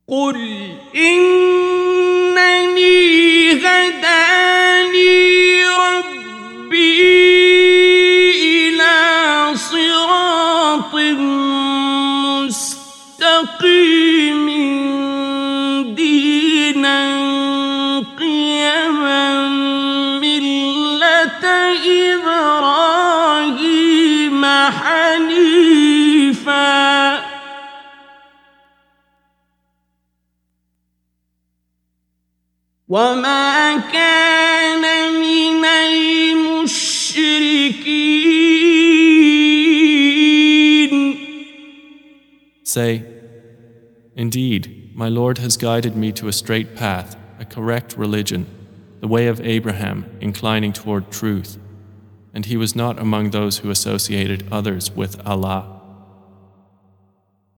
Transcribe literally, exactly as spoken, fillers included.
قل إنني هداني ربي إلى صراط مستقيم دينا قيما ملة إبراهيم حنيفا وما كان من المشركين. Say, indeed, my Lord has guided me to a straight path, a correct religion, the way of Abraham, inclining toward truth, and he was not among those who associated others with Allah.